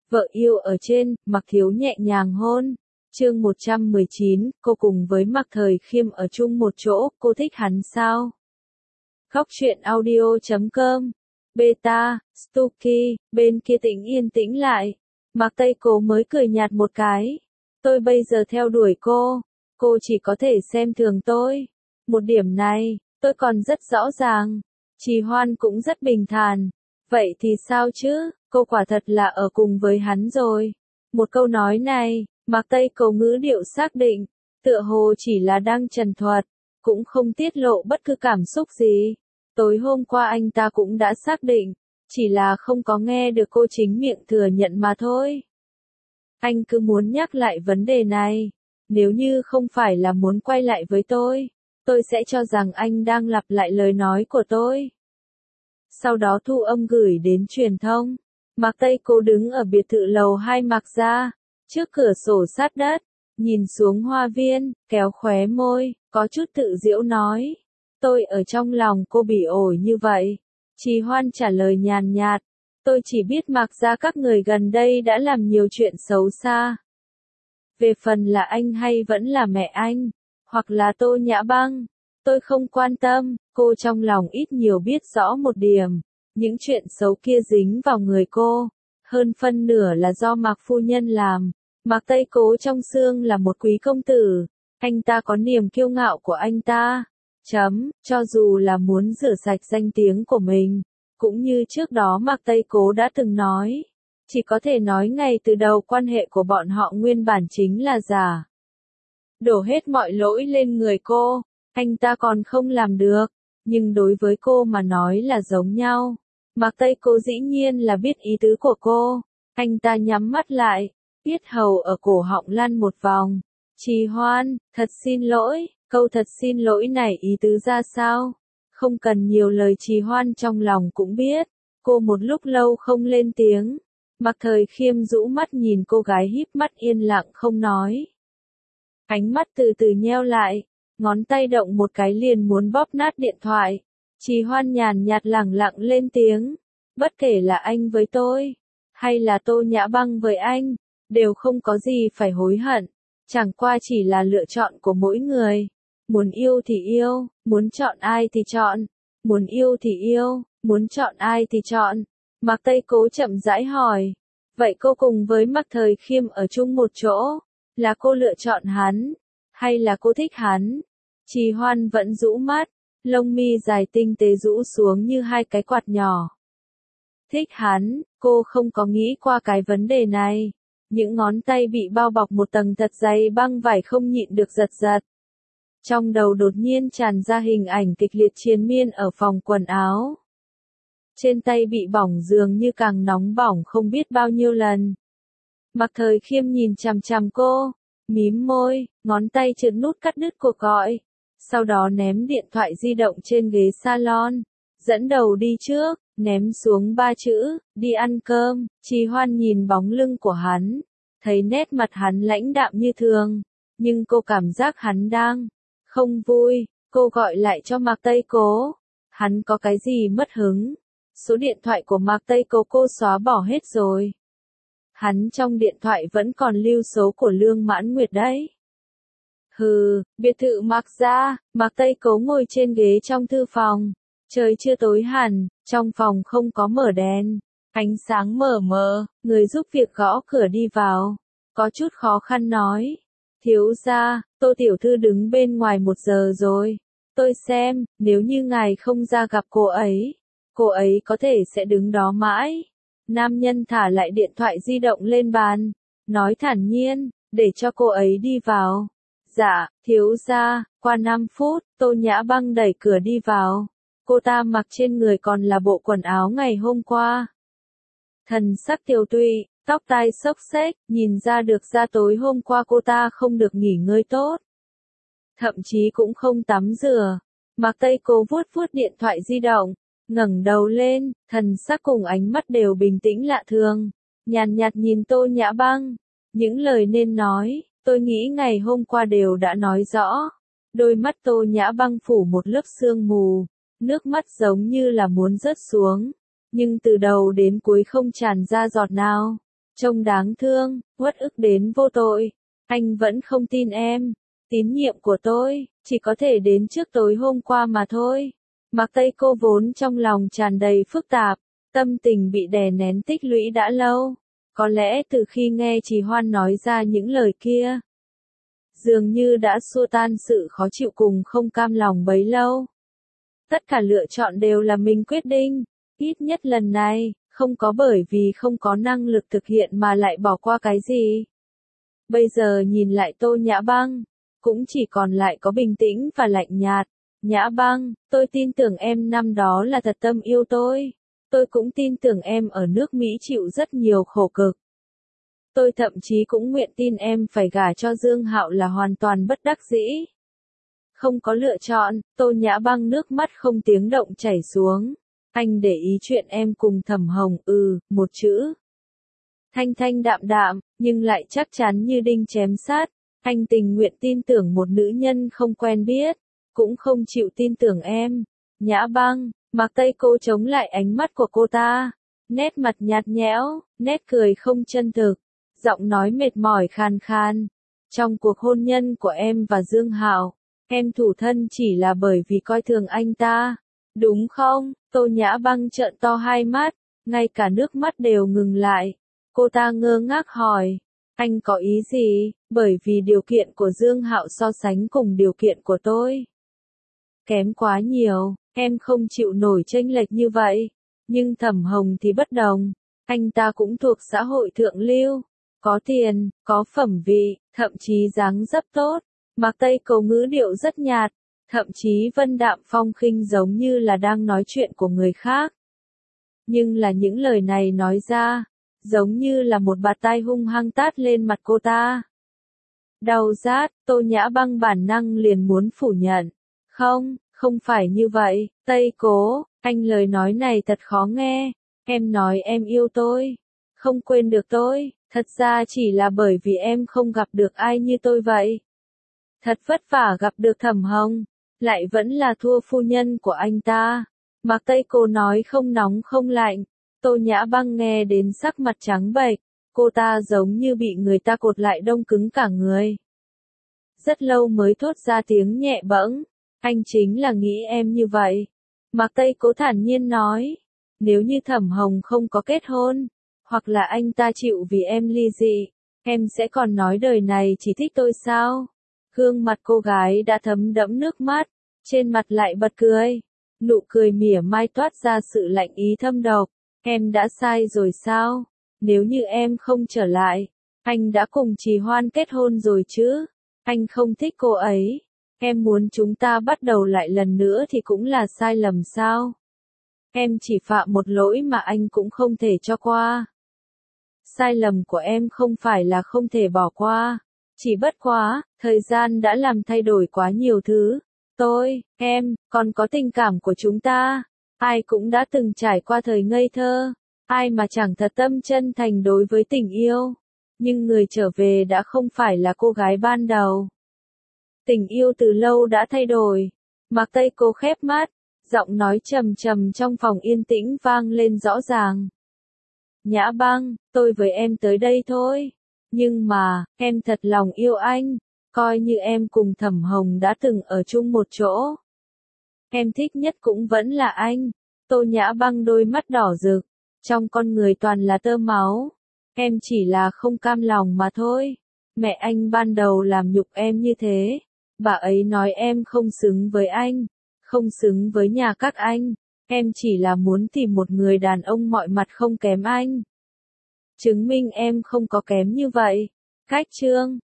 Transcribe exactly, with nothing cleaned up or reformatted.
Vợ yêu ở trên, Mạc Thiếu nhẹ nhàng hôn. Chương một trăm mười chín, cô cùng với Mạc Thời Khiêm ở chung một chỗ, cô thích hắn sao? Góc truyện audio chấm com. Beta, Stuky, bên kia tĩnh yên tĩnh lại. Mạc Tây Cố mới cười nhạt một cái. Tôi bây giờ theo đuổi cô, cô chỉ có thể xem thường tôi. Một điểm này, tôi còn rất rõ ràng. Trì Hoan cũng rất bình thản. Vậy thì sao chứ, cô quả thật là ở cùng với hắn rồi. Một câu nói này, Mạc Tây Cố ngữ điệu xác định, tựa hồ chỉ là đang trần thuật, cũng không tiết lộ bất cứ cảm xúc gì. Tối hôm qua anh ta cũng đã xác định, chỉ là không có nghe được cô chính miệng thừa nhận mà thôi. Anh cứ muốn nhắc lại vấn đề này, nếu như không phải là muốn quay lại với tôi, tôi sẽ cho rằng anh đang lặp lại lời nói của tôi. Sau đó thu âm gửi đến truyền thông. Mạc Tây Cố đứng ở biệt thự lầu hai Mạc gia, trước cửa sổ sát đất, nhìn xuống hoa viên, kéo khóe môi, có chút tự giễu nói. Tôi ở trong lòng cô bị ổi như vậy. Trì Hoan trả lời nhàn nhạt. Tôi chỉ biết Mạc gia các người gần đây đã làm nhiều chuyện xấu xa. Về phần là anh hay vẫn là mẹ anh, hoặc là Tô Nhã Băng, tôi không quan tâm, cô trong lòng ít nhiều biết rõ một điểm. Những chuyện xấu kia dính vào người cô, hơn phân nửa là do Mạc phu nhân làm. Mạc Tây Cố trong xương là một quý công tử, anh ta có niềm kiêu ngạo của anh ta. Chấm, cho dù là muốn rửa sạch danh tiếng của mình, cũng như trước đó Mạc Tây Cố đã từng nói, chỉ có thể nói ngay từ đầu quan hệ của bọn họ nguyên bản chính là giả. Đổ hết mọi lỗi lên người cô, anh ta còn không làm được, nhưng đối với cô mà nói là giống nhau. Mạc Tây Cố dĩ nhiên là biết ý tứ của cô, anh ta nhắm mắt lại, yết hầu ở cổ họng lăn một vòng. Trì Hoan, thật xin lỗi, câu thật xin lỗi này ý tứ ra sao? Không cần nhiều lời. Trì Hoan trong lòng cũng biết, cô một lúc lâu không lên tiếng. Mạc Thời Khiêm rũ mắt nhìn cô gái híp mắt yên lặng không nói. Ánh mắt từ từ nheo lại, ngón tay động một cái liền muốn bóp nát điện thoại. Trì Hoan nhàn nhạt lẳng lặng lên tiếng, bất kể là anh với tôi, hay là Tô Nhã Băng với anh, đều không có gì phải hối hận, chẳng qua chỉ là lựa chọn của mỗi người. Muốn yêu thì yêu, muốn chọn ai thì chọn, muốn yêu thì yêu, muốn chọn ai thì chọn. Mạc Tây Cố chậm rãi hỏi, vậy cô cùng với Mạc Thời Khiêm ở chung một chỗ, là cô lựa chọn hắn, hay là cô thích hắn? Trì Hoan vẫn rũ mắt, lông mi dài tinh tế rũ xuống như hai cái quạt nhỏ. Thích hắn, cô không có nghĩ qua cái vấn đề này. Những ngón tay bị bao bọc một tầng thật dày băng vải không nhịn được giật giật. Trong đầu đột nhiên tràn ra hình ảnh kịch liệt triền miên ở phòng quần áo. Trên tay bị bỏng dường như càng nóng bỏng không biết bao nhiêu lần. Mạc Thời Khiêm nhìn chằm chằm cô, mím môi, ngón tay trượt nút cắt đứt cuộc gọi. Sau đó ném điện thoại di động trên ghế salon, dẫn đầu đi trước, ném xuống ba chữ, đi ăn cơm. Trì Hoan nhìn bóng lưng của hắn, thấy nét mặt hắn lãnh đạm như thường, nhưng cô cảm giác hắn đang không vui. Cô gọi lại cho Mạc Tây Cố, hắn có cái gì mất hứng? Số điện thoại của Mạc Tây Cố cô xóa bỏ hết rồi. Hắn trong điện thoại vẫn còn lưu số của Lương Mãn Nguyệt đấy. Hừ, biệt thự Mạc gia. Mạc Tây Cố ngồi trên ghế trong thư phòng. Trời chưa tối hẳn, trong phòng không có mở đèn, ánh sáng mờ mờ. Người giúp việc gõ cửa đi vào, có chút khó khăn nói, thiếu gia, Tô tiểu thư đứng bên ngoài một giờ rồi. Tôi xem, nếu như ngài không ra gặp cô ấy, cô ấy có thể sẽ đứng đó mãi. Nam nhân thả lại điện thoại di động lên bàn, nói thản nhiên, để cho cô ấy đi vào. Dạ, thiếu gia. Qua năm phút, Tô Nhã Băng đẩy cửa đi vào. Cô ta mặc trên người còn là bộ quần áo ngày hôm qua. Thần sắc tiều tụy, tóc tai xốc xếch, nhìn ra được ra tối hôm qua cô ta không được nghỉ ngơi tốt. Thậm chí cũng không tắm rửa. Mạc Tây Cố vuốt vuốt điện thoại di động, ngẩng đầu lên, thần sắc cùng ánh mắt đều bình tĩnh lạ thường. Nhàn nhạt nhìn Tô Nhã Băng. Những lời nên nói, tôi nghĩ ngày hôm qua đều đã nói rõ. Đôi mắt Tô Nhã Băng phủ một lớp sương mù, nước mắt giống như là muốn rớt xuống, nhưng từ đầu đến cuối không tràn ra giọt nào. Trông đáng thương, uất ức đến vô tội. Anh vẫn không tin em. Tín nhiệm của tôi, chỉ có thể đến trước tối hôm qua mà thôi. Mạc Tây Cô vốn trong lòng tràn đầy phức tạp, tâm tình bị đè nén tích lũy đã lâu. Có lẽ từ khi nghe Trì Hoan nói ra những lời kia, dường như đã xua tan sự khó chịu cùng không cam lòng bấy lâu. Tất cả lựa chọn đều là mình quyết định, ít nhất lần này, không có bởi vì không có năng lực thực hiện mà lại bỏ qua cái gì. Bây giờ nhìn lại Tô Nhã Băng, cũng chỉ còn lại có bình tĩnh và lạnh nhạt. Nhã Băng, tôi tin tưởng em năm đó là thật tâm yêu tôi. Tôi cũng tin tưởng em ở nước Mỹ chịu rất nhiều khổ cực. Tôi thậm chí cũng nguyện tin em phải gả cho Dương Hạo là hoàn toàn bất đắc dĩ. Không có lựa chọn, Tô Nhã Băng nước mắt không tiếng động chảy xuống. Anh để ý chuyện em cùng Thẩm Hồng, ừ, một chữ. Thanh thanh đạm đạm, nhưng lại chắc chắn như đinh chém sát. Anh tình nguyện tin tưởng một nữ nhân không quen biết, cũng không chịu tin tưởng em. Nhã Băng, Mạc Tây Cô chống lại ánh mắt của cô ta. Nét mặt nhạt nhẽo, nét cười không chân thực, giọng nói mệt mỏi khàn khàn. Trong cuộc hôn nhân của em và Dương Hạo, em thủ thân chỉ là bởi vì coi thường anh ta, đúng không? Tô Nhã Băng trợn to hai mắt, ngay cả nước mắt đều ngừng lại. Cô ta ngơ ngác hỏi, anh có ý gì? Bởi vì điều kiện của Dương Hạo so sánh cùng điều kiện của tôi kém quá nhiều, em không chịu nổi chênh lệch như vậy. Nhưng Thẩm Hồng thì bất đồng, anh ta cũng thuộc xã hội thượng lưu, có tiền, có phẩm vị, thậm chí dáng dấp tốt. Mạc Tây Cầu ngữ điệu rất nhạt, thậm chí vân đạm phong khinh giống như là đang nói chuyện của người khác. Nhưng là những lời này nói ra, giống như là một bạt tai hung hăng tát lên mặt cô ta. Đau rát, Tô Nhã Băng bản năng liền muốn phủ nhận. Không, không phải như vậy, Tây Cố, anh lời nói này thật khó nghe. Em nói em yêu tôi, không quên được tôi, thật ra chỉ là bởi vì em không gặp được ai như tôi vậy. Thật vất vả gặp được Thẩm Hồng, lại vẫn là thua phu nhân của anh ta. Mạc Tây Cô nói không nóng không lạnh. Tô Nhã Băng nghe đến sắc mặt trắng bệch, cô ta giống như bị người ta cột lại đông cứng cả người. Rất lâu mới thốt ra tiếng nhẹ bẫng, anh chính là nghĩ em như vậy. Mạc Tây Cố thản nhiên nói, nếu như Thẩm Hồng không có kết hôn, hoặc là anh ta chịu vì em ly dị, em sẽ còn nói đời này chỉ thích tôi sao? Gương mặt cô gái đã thấm đẫm nước mắt, trên mặt lại bật cười. Nụ cười mỉa mai toát ra sự lạnh ý thâm độc. Em đã sai rồi sao? Nếu như em không trở lại, anh đã cùng Trì Hoan kết hôn rồi chứ? Anh không thích cô ấy. Em muốn chúng ta bắt đầu lại lần nữa thì cũng là sai lầm sao? Em chỉ phạm một lỗi mà anh cũng không thể cho qua. Sai lầm của em không phải là không thể bỏ qua. Chỉ bất quá, thời gian đã làm thay đổi quá nhiều thứ. Tôi, em, còn có tình cảm của chúng ta. Ai cũng đã từng trải qua thời ngây thơ. Ai mà chẳng thật tâm chân thành đối với tình yêu. Nhưng người trở về đã không phải là cô gái ban đầu. Tình yêu từ lâu đã thay đổi. Mạc Tây Cô khép mắt, giọng nói trầm trầm trong phòng yên tĩnh vang lên rõ ràng. Nhã Băng, tôi với em tới đây thôi. Nhưng mà, em thật lòng yêu anh. Coi như em cùng Thẩm Hồng đã từng ở chung một chỗ. Em thích nhất cũng vẫn là anh. Tô Nhã Băng đôi mắt đỏ rực, trong con người toàn là tơ máu. Em chỉ là không cam lòng mà thôi. Mẹ anh ban đầu làm nhục em như thế. Bà ấy nói em không xứng với anh, không xứng với nhà các anh. Em chỉ là muốn tìm một người đàn ông mọi mặt không kém anh. Chứng minh em không có kém như vậy. Cách chương